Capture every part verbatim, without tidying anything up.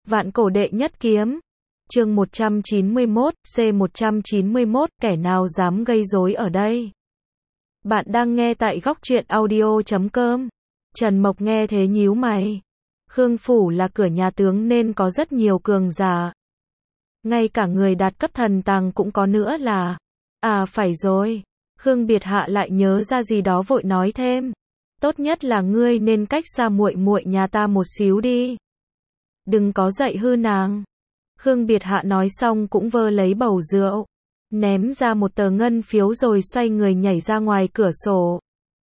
Vạn cổ đệ nhất kiếm. Chương một trăm chín mươi mốt, C một trăm chín mươi mốt, kẻ nào dám gây rối ở đây? Bạn đang nghe tại góc truyện audio chấm com. Trần Mộc nghe thế nhíu mày. Khương phủ là cửa nhà tướng nên có rất nhiều cường giả. Ngay cả người đạt cấp thần tàng cũng có nữa là. À phải rồi. Khương Biệt Hạ lại nhớ ra gì đó vội nói thêm. Tốt nhất là ngươi nên cách xa muội muội nhà ta một xíu đi. Đừng có dạy hư nàng. Khương Biệt Hạ nói xong cũng vơ lấy bầu rượu, ném ra một tờ ngân phiếu rồi xoay người nhảy ra ngoài cửa sổ.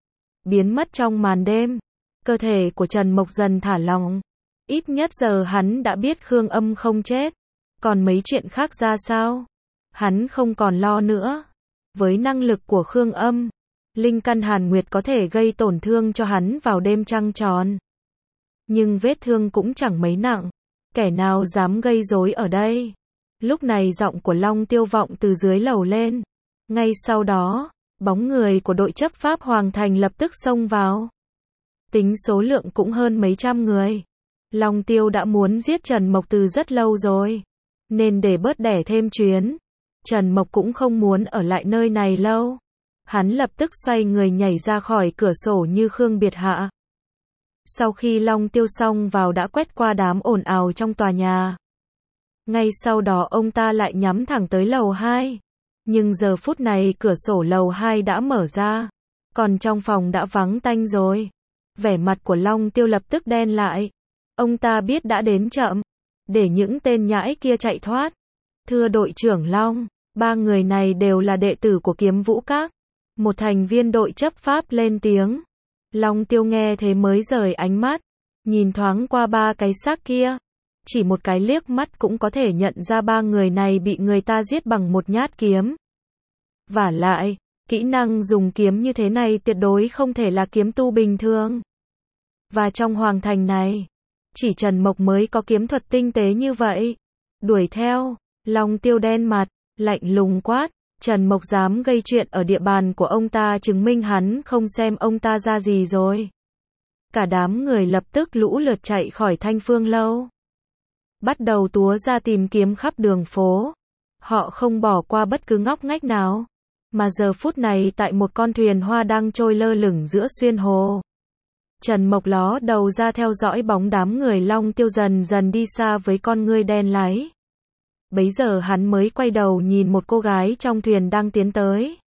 Biến mất trong màn đêm. Cơ thể của Trần Mộc dần thả lỏng. Ít nhất giờ hắn đã biết Khương Âm không chết. Còn mấy chuyện khác ra sao? Hắn không còn lo nữa. Với năng lực của Khương Âm, linh căn hàn nguyệt có thể gây tổn thương cho hắn vào đêm trăng tròn. Nhưng vết thương cũng chẳng mấy nặng. Kẻ nào dám gây rối ở đây? Lúc này giọng của Long Tiêu vọng từ dưới lầu lên. Ngay sau đó, bóng người của đội chấp pháp Hoàng Thành lập tức xông vào. Tính số lượng cũng hơn mấy trăm người. Long Tiêu đã muốn giết Trần Mộc từ rất lâu rồi. Nên để bớt đẻ thêm chuyến, Trần Mộc cũng không muốn ở lại nơi này lâu. Hắn lập tức xoay người nhảy ra khỏi cửa sổ như Khương Biệt Hạ. Sau khi Long Tiêu xong vào đã quét qua đám ồn ào trong tòa nhà. Ngay sau đó ông ta lại nhắm thẳng tới lầu hai. Nhưng giờ phút này cửa sổ lầu hai đã mở ra. Còn trong phòng đã vắng tanh rồi. Vẻ mặt của Long Tiêu lập tức đen lại. Ông ta biết đã đến chậm. Để những tên nhãi kia chạy thoát. Thưa đội trưởng Long, ba người này đều là đệ tử của Kiếm Vũ Các. Một thành viên đội chấp pháp lên tiếng. Long Tiêu nghe thế mới rời ánh mắt, nhìn thoáng qua ba cái xác kia. Chỉ một cái liếc mắt cũng có thể nhận ra ba người này bị người ta giết bằng một nhát kiếm. Vả lại, kỹ năng dùng kiếm như thế này tuyệt đối không thể là kiếm tu bình thường. Và trong Hoàng Thành này, chỉ Trần Mộc mới có kiếm thuật tinh tế như vậy. Đuổi theo, Long Tiêu đen mặt, lạnh lùng quát. Trần Mộc dám gây chuyện ở địa bàn của ông ta chứng minh hắn không xem ông ta ra gì rồi. Cả đám người lập tức lũ lượt chạy khỏi Thanh Phương lâu. Bắt đầu túa ra tìm kiếm khắp đường phố. Họ không bỏ qua bất cứ ngóc ngách nào. Mà giờ phút này tại một con thuyền hoa đang trôi lơ lửng giữa xuyên hồ. Trần Mộc ló đầu ra theo dõi bóng đám người. Long Tiêu dần dần đi xa với con ngươi đen láy. Bấy giờ hắn mới quay đầu nhìn một cô gái trong thuyền đang tiến tới.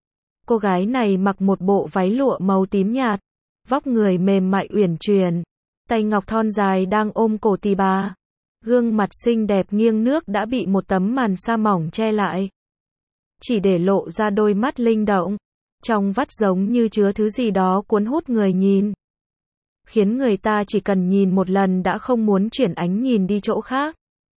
Cô gái này mặc một bộ váy lụa màu tím nhạt, vóc người mềm mại uyển chuyển, tay ngọc thon dài đang ôm cổ tỳ bà. Gương mặt xinh đẹp nghiêng nước đã bị một tấm màn sa mỏng che lại, chỉ để lộ ra đôi mắt linh động, trong vắt giống như chứa thứ gì đó cuốn hút người nhìn, khiến người ta chỉ cần nhìn một lần đã không muốn chuyển ánh nhìn đi chỗ khác.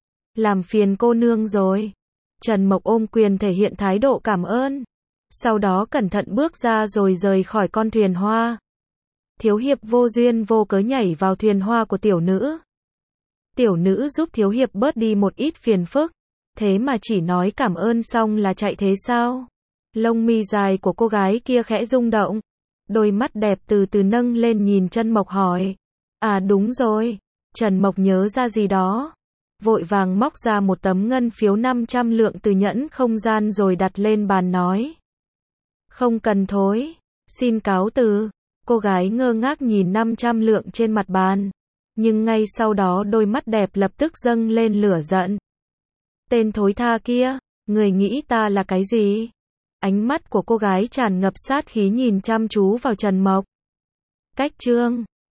Làm phiền cô nương rồi. Trần Mộc ôm quyền thể hiện thái độ cảm ơn. Sau đó cẩn thận bước ra rồi rời khỏi con thuyền hoa. Thiếu hiệp vô duyên vô cớ nhảy vào thuyền hoa của tiểu nữ. Tiểu nữ giúp thiếu hiệp bớt đi một ít phiền phức. Thế mà chỉ nói cảm ơn xong là chạy thế sao? Lông mi dài của cô gái kia khẽ rung động. Đôi mắt đẹp từ từ nâng lên nhìn Trần Mộc hỏi. À đúng rồi. Trần Mộc nhớ ra gì đó. Vội vàng móc ra một tấm ngân phiếu năm trăm lượng từ nhẫn không gian rồi đặt lên bàn nói. Không cần thối, xin cáo từ. Cô gái ngơ ngác nhìn năm trăm lượng trên mặt bàn. Nhưng ngay sau đó đôi mắt đẹp lập tức dâng lên lửa giận. Tên thối tha kia, người nghĩ ta là cái gì? Ánh mắt của cô gái tràn ngập sát khí nhìn chăm chú vào Trần Mộc. Cách chương